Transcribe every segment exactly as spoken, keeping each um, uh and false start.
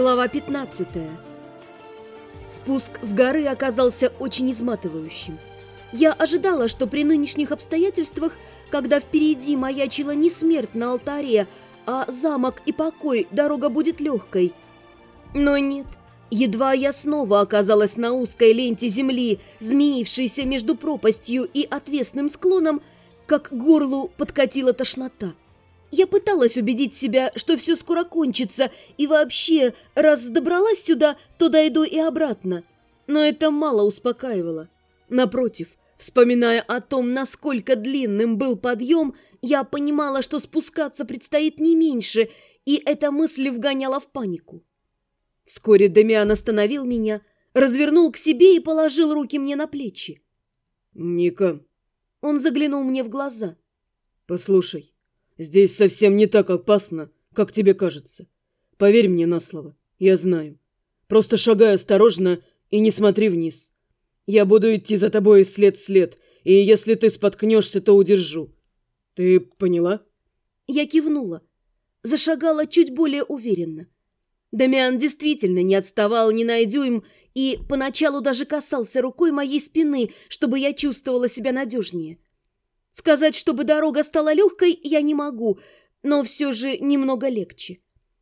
Глава пятнадцатая. Спуск с горы оказался очень изматывающим. Я ожидала, что при нынешних обстоятельствах, когда впереди маячила не смерть на алтаре, а замок и покой, дорога будет легкой. Но нет. Едва я снова оказалась на узкой ленте земли, змеившейся между пропастью и отвесным склоном, как к горлу подкатила тошнота. Я пыталась убедить себя, что все скоро кончится, и вообще, раз добралась сюда, то дойду и обратно. Но это мало успокаивало. Напротив, вспоминая о том, насколько длинным был подъем, я понимала, что спускаться предстоит не меньше, и эта мысль вгоняла в панику. Вскоре Дамиан остановил меня, развернул к себе и положил руки мне на плечи. «Ника». Он заглянул мне в глаза. «Послушай. Здесь совсем не так опасно, как тебе кажется. Поверь мне на слово, я знаю. Просто шагай осторожно и не смотри вниз. Я буду идти за тобой след в след, и если ты споткнешься, то удержу. Ты поняла?» Я кивнула. Зашагала чуть более уверенно. Дамиан действительно не отставал ни на дюйм и поначалу даже касался рукой моей спины, чтобы я чувствовала себя надежнее. Сказать, чтобы дорога стала легкой, я не могу, но все же немного легче.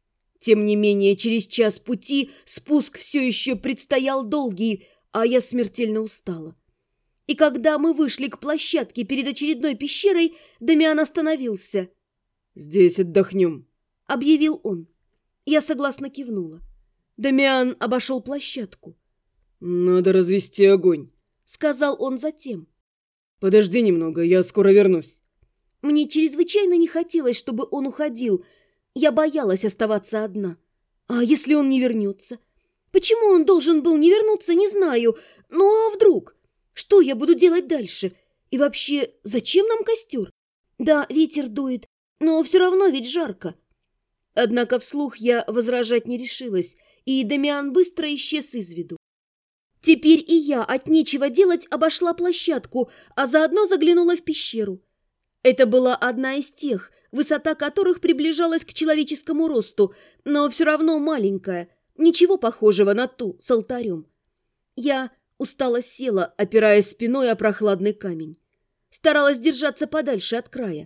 Тем не менее, через час пути спуск все еще предстоял долгий, а я смертельно устала. И когда мы вышли к площадке перед очередной пещерой, Дамиан остановился. «Здесь отдохнем», — объявил он. Я согласно кивнула. Дамиан обошел площадку. «Надо развести огонь», — сказал он затем. «Подожди немного, я скоро вернусь». Мне чрезвычайно не хотелось, чтобы он уходил. Я боялась оставаться одна. А если он не вернется? Почему он должен был не вернуться, не знаю. Ну а вдруг? Что я буду делать дальше? И вообще, зачем нам костер? Да, ветер дует, но все равно ведь жарко. Однако вслух я возражать не решилась, и Дамиан быстро исчез из виду. Теперь и я от нечего делать обошла площадку, а заодно заглянула в пещеру. Это была одна из тех, высота которых приближалась к человеческому росту, но все равно маленькая, ничего похожего на ту с алтарем. Я устало села, опираясь спиной о прохладный камень. Старалась держаться подальше от края.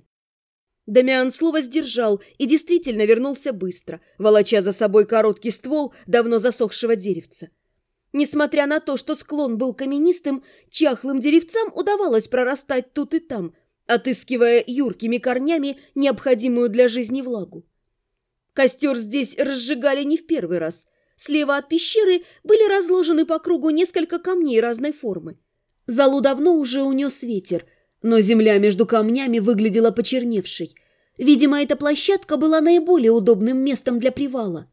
Дамиан слово сдержал и действительно вернулся быстро, волоча за собой короткий ствол давно засохшего деревца. Несмотря на то, что склон был каменистым, чахлым деревцам удавалось прорастать тут и там, отыскивая юркими корнями необходимую для жизни влагу. Костер здесь разжигали не в первый раз. Слева от пещеры были разложены по кругу несколько камней разной формы. Залу давно уже унес ветер, но земля между камнями выглядела почерневшей. Видимо, эта площадка была наиболее удобным местом для привала.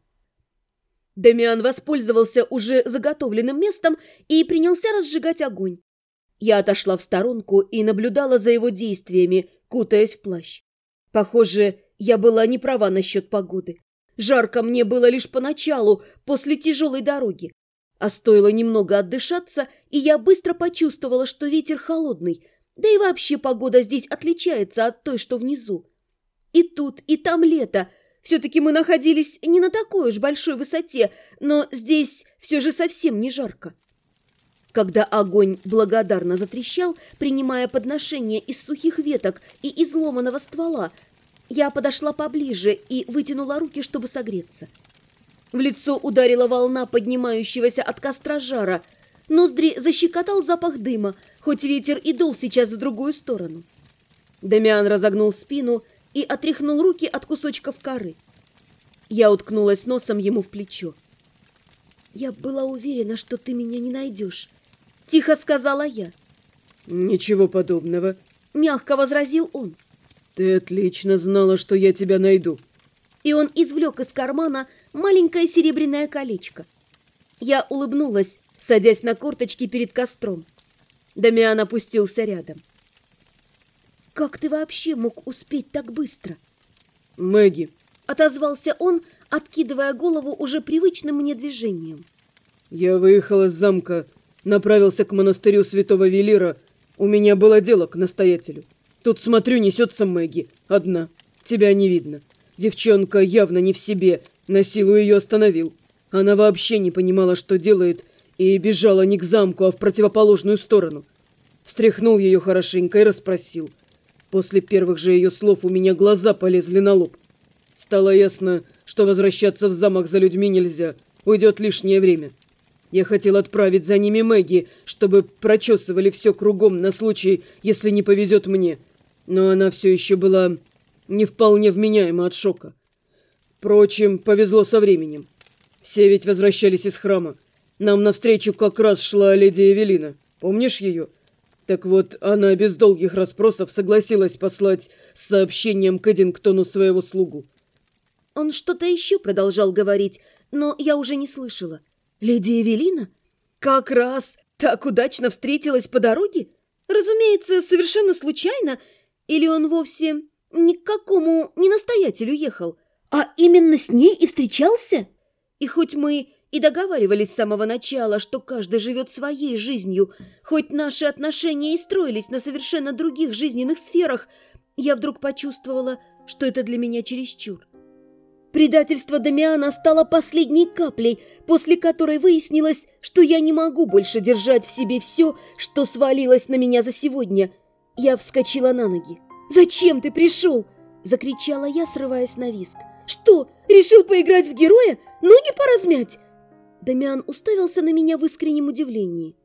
Дамиан воспользовался уже заготовленным местом и принялся разжигать огонь. Я отошла в сторонку и наблюдала за его действиями, кутаясь в плащ. Похоже, я была не права насчет погоды. Жарко мне было лишь поначалу, после тяжелой дороги. А стоило немного отдышаться, и я быстро почувствовала, что ветер холодный, да и вообще погода здесь отличается от той, что внизу. И тут, и там лето. Все-таки мы находились не на такой уж большой высоте, но здесь все же совсем не жарко. Когда огонь благодарно затрещал, принимая подношение из сухих веток и изломанного ствола, я подошла поближе и вытянула руки, чтобы согреться. В лицо ударила волна поднимающегося от костра жара. Ноздри защекотал запах дыма, хоть ветер и дул сейчас в другую сторону. Дамиан разогнул спину и отряхнул руки от кусочков коры. Я уткнулась носом ему в плечо. «Я была уверена, что ты меня не найдешь», — тихо сказала я. «Ничего подобного», — мягко возразил он. «Ты отлично знала, что я тебя найду». И он извлек из кармана маленькое серебряное колечко. Я улыбнулась, садясь на корточки перед костром. Дамиан опустился рядом. «Как ты вообще мог успеть так быстро?» «Мэгги», — отозвался он, откидывая голову уже привычным мне движением. «Я выехал из замка, направился к монастырю святого Велира. У меня было дело к настоятелю. Тут, смотрю, несется Мэгги, одна. Тебя не видно. Девчонка явно не в себе, на силу ее остановил. Она вообще не понимала, что делает, и бежала не к замку, а в противоположную сторону. Встряхнул ее хорошенько и расспросил. После первых же ее слов у меня глаза полезли на лоб. Стало ясно, что возвращаться в замок за людьми нельзя, уйдет лишнее время. Я хотел отправить за ними Мэгги, чтобы прочесывали все кругом на случай, если не повезет мне. Но она все еще была не вполне вменяема от шока. Впрочем, повезло со временем. Все ведь возвращались из храма. Нам навстречу как раз шла леди Эвелина. Помнишь ее? Так вот, она без долгих расспросов согласилась послать с сообщением к Эдингтону своего слугу. Он что-то еще продолжал говорить, но я уже не слышала. Леди Эвелина? Как раз так удачно встретилась по дороге? Разумеется, совершенно случайно. Или он вовсе ни к какому не настоятелю ехал, а именно с ней и встречался? И хоть мы и договаривались с самого начала, что каждый живет своей жизнью, хоть наши отношения и строились на совершенно других жизненных сферах, я вдруг почувствовала, что это для меня чересчур. Предательство Дамиана стало последней каплей, после которой выяснилось, что я не могу больше держать в себе все, что свалилось на меня за сегодня. Я вскочила на ноги. «Зачем ты пришел?» – закричала я, срываясь на визг. «Что, решил поиграть в героя? Ноги поразмять?» Дамиан уставился на меня в искреннем удивлении.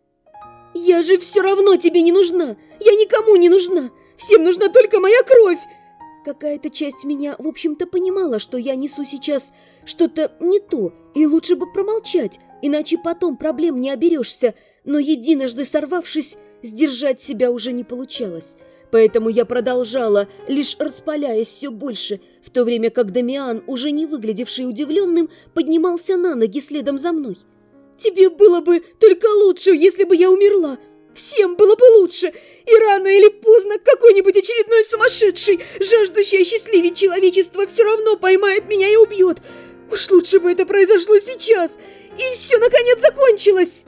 «Я же все равно тебе не нужна! Я никому не нужна! Всем нужна только моя кровь!» Какая-то часть меня, в общем-то, понимала, что я несу сейчас что-то не то, и лучше бы промолчать, иначе потом проблем не оберешься, но единожды сорвавшись, сдержать себя уже не получалось. Поэтому я продолжала, лишь распаляясь все больше, в то время как Дамиан, уже не выглядевший удивленным, поднимался на ноги следом за мной. «Тебе было бы только лучше, если бы я умерла! Всем было бы лучше! И рано или поздно какой-нибудь очередной сумасшедший, жаждущий осчастливить человечество, все равно поймает меня и убьет! Уж лучше бы это произошло сейчас, и все, наконец, закончилось!»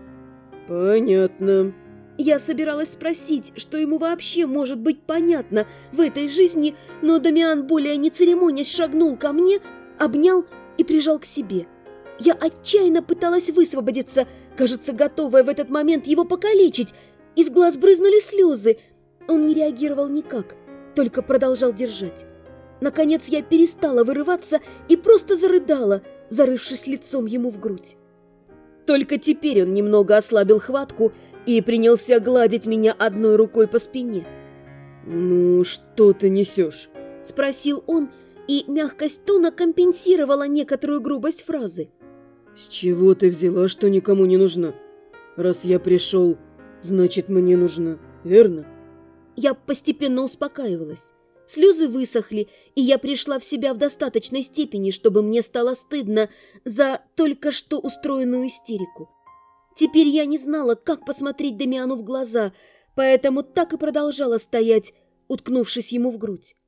«Понятно». Я собиралась спросить, что ему вообще может быть понятно в этой жизни, но Дамиан, более не церемонясь, шагнул ко мне, обнял и прижал к себе. Я отчаянно пыталась высвободиться, кажется, готовая в этот момент его покалечить. Из глаз брызнули слезы. Он не реагировал никак, только продолжал держать. Наконец я перестала вырываться и просто зарыдала, зарывшись лицом ему в грудь. Только теперь он немного ослабил хватку и принялся гладить меня одной рукой по спине. «Ну, что ты несешь?» – спросил он, и мягкость тона компенсировала некоторую грубость фразы. «С чего ты взяла, что никому не нужна? Раз я пришел, значит, мне нужна, верно?» Я постепенно успокаивалась. Слезы высохли, и я пришла в себя в достаточной степени, чтобы мне стало стыдно за только что устроенную истерику. Теперь я не знала, как посмотреть Дамиану в глаза, поэтому так и продолжала стоять, уткнувшись ему в грудь.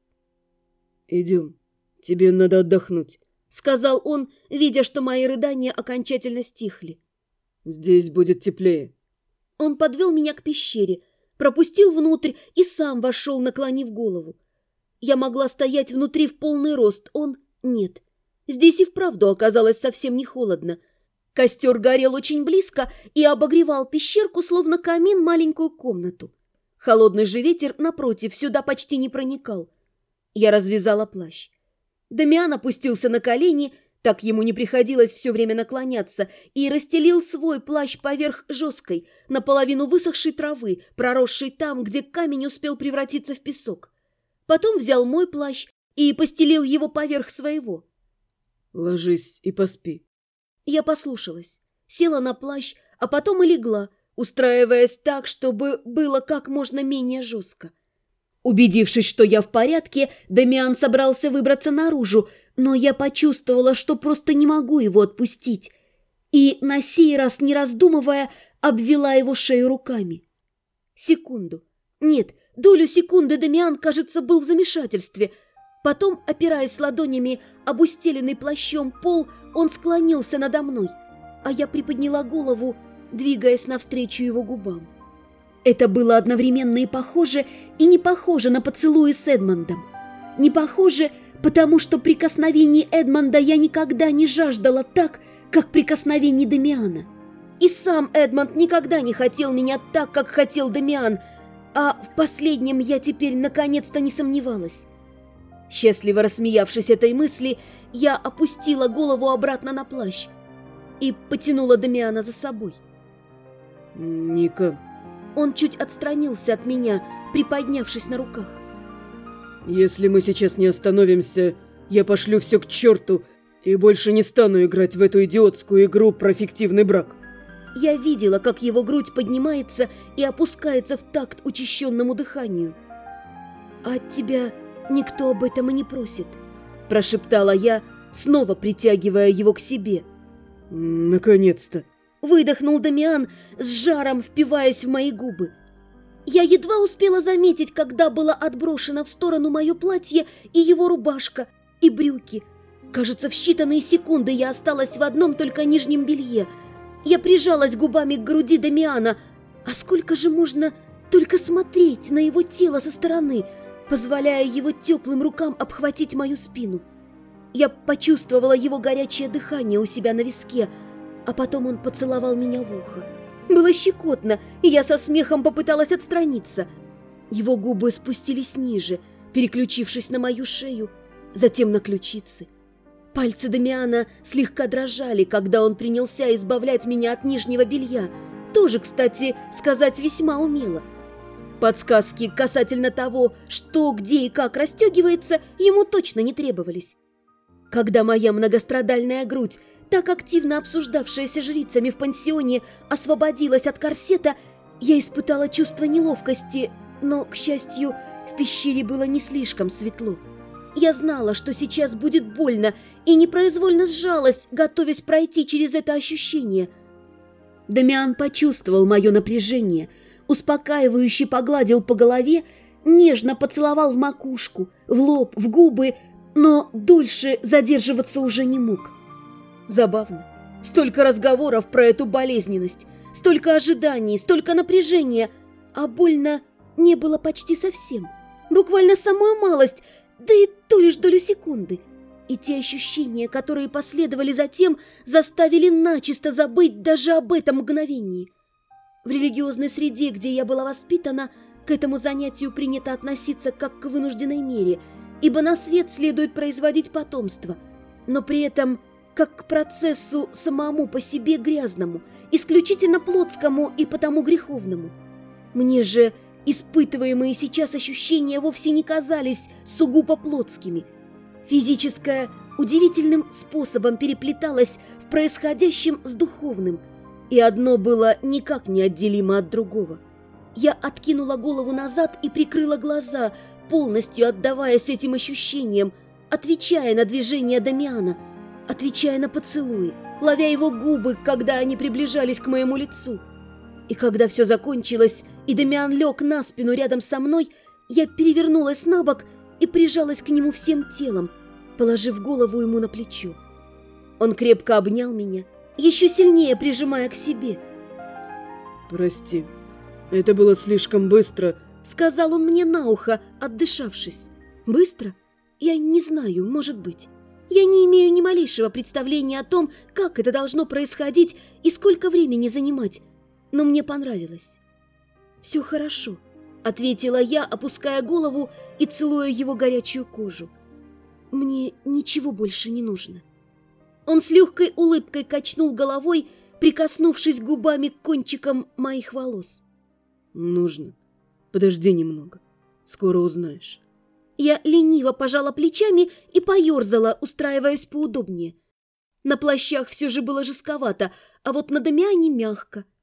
«Идем, тебе надо отдохнуть», — сказал он, видя, что мои рыдания окончательно стихли. «Здесь будет теплее». Он подвел меня к пещере, пропустил внутрь и сам вошел, наклонив голову. Я могла стоять внутри в полный рост, он — нет. Здесь и вправду оказалось совсем не холодно. Костер горел очень близко и обогревал пещерку, словно камин, маленькую комнату. Холодный же ветер, напротив, сюда почти не проникал. Я развязала плащ. Дамиан опустился на колени, так ему не приходилось все время наклоняться, и расстелил свой плащ поверх жесткой, наполовину высохшей травы, проросшей там, где камень успел превратиться в песок. Потом взял мой плащ и постелил его поверх своего. «Ложись и поспи». Я послушалась, села на плащ, а потом и легла, устраиваясь так, чтобы было как можно менее жестко. Убедившись, что я в порядке, Дамиан собрался выбраться наружу, но я почувствовала, что просто не могу его отпустить, и, на сей раз не раздумывая, обвела его шею руками. Секунду. Нет, долю секунды Дамиан, кажется, был в замешательстве. Потом, опираясь ладонями об устеленный плащом пол, он склонился надо мной, а я приподняла голову, двигаясь навстречу его губам. Это было одновременно и похоже, и не похоже на поцелуи с Эдмондом. Не похоже, потому что прикосновений Эдмонда я никогда не жаждала так, как прикосновений Дамиана. И сам Эдмонд никогда не хотел меня так, как хотел Дамиан, а в последнем я теперь наконец-то не сомневалась. Счастливо рассмеявшись этой мысли, я опустила голову обратно на плащ и потянула Дамиана за собой. «Ника...» Он чуть отстранился от меня, приподнявшись на руках. «Если мы сейчас не остановимся, я пошлю все к черту и больше не стану играть в эту идиотскую игру про фиктивный брак». Я видела, как его грудь поднимается и опускается в такт учащенному дыханию. «А от тебя никто об этом и не просит», – прошептала я, снова притягивая его к себе. «Наконец-то!» – выдохнул Дамиан, с жаром впиваясь в мои губы. Я едва успела заметить, когда было отброшено в сторону мое платье и его рубашка, и брюки. Кажется, в считанные секунды я осталась в одном только нижнем белье. Я прижалась губами к груди Дамиана. А сколько же можно только смотреть на его тело со стороны, позволяя его теплым рукам обхватить мою спину. Я почувствовала его горячее дыхание у себя на виске, а потом он поцеловал меня в ухо. Было щекотно, и я со смехом попыталась отстраниться. Его губы спустились ниже, переключившись на мою шею, затем на ключицы. Пальцы Дамиана слегка дрожали, когда он принялся избавлять меня от нижнего белья. Тоже, кстати, сказать весьма умело. Подсказки касательно того, что, где и как расстегивается, ему точно не требовались. Когда моя многострадальная грудь, так активно обсуждавшаяся жрицами в пансионе, освободилась от корсета, я испытала чувство неловкости, но, к счастью, в пещере было не слишком светло. Я знала, что сейчас будет больно, и непроизвольно сжалась, готовясь пройти через это ощущение. Дамиан почувствовал мое напряжение, успокаивающе погладил по голове, нежно поцеловал в макушку, в лоб, в губы, но дольше задерживаться уже не мог. Забавно. Столько разговоров про эту болезненность, столько ожиданий, столько напряжения, а больно не было почти совсем. Буквально самую малость, да и то лишь долю секунды. И те ощущения, которые последовали затем, заставили начисто забыть даже об этом мгновении. В религиозной среде, где я была воспитана, к этому занятию принято относиться как к вынужденной мере, ибо на свет следует производить потомство, но при этом как к процессу самому по себе грязному, исключительно плотскому и потому греховному. Мне же испытываемые сейчас ощущения вовсе не казались сугубо плотскими. Физическое удивительным способом переплеталось в происходящем с духовным, и одно было никак не отделимо от другого. Я откинула голову назад и прикрыла глаза, полностью отдаваясь этим ощущениям, отвечая на движения Дамиана, отвечая на поцелуи, ловя его губы, когда они приближались к моему лицу. И когда все закончилось, и Дамиан лег на спину рядом со мной, я перевернулась на бок и прижалась к нему всем телом, положив голову ему на плечо. Он крепко обнял меня, еще сильнее прижимая к себе. «Прости, это было слишком быстро», — сказал он мне на ухо, отдышавшись. «Быстро? Я не знаю, может быть. Я не имею ни малейшего представления о том, как это должно происходить и сколько времени занимать, но мне понравилось». «Все хорошо», — ответила я, опуская голову и целуя его горячую кожу. «Мне ничего больше не нужно». Он с легкой улыбкой качнул головой, прикоснувшись губами к кончикам моих волос. «Нужно. Подожди немного. Скоро узнаешь». Я лениво пожала плечами и поерзала, устраиваясь поудобнее. На плащах все же было жестковато, а вот на Дамиане мягко.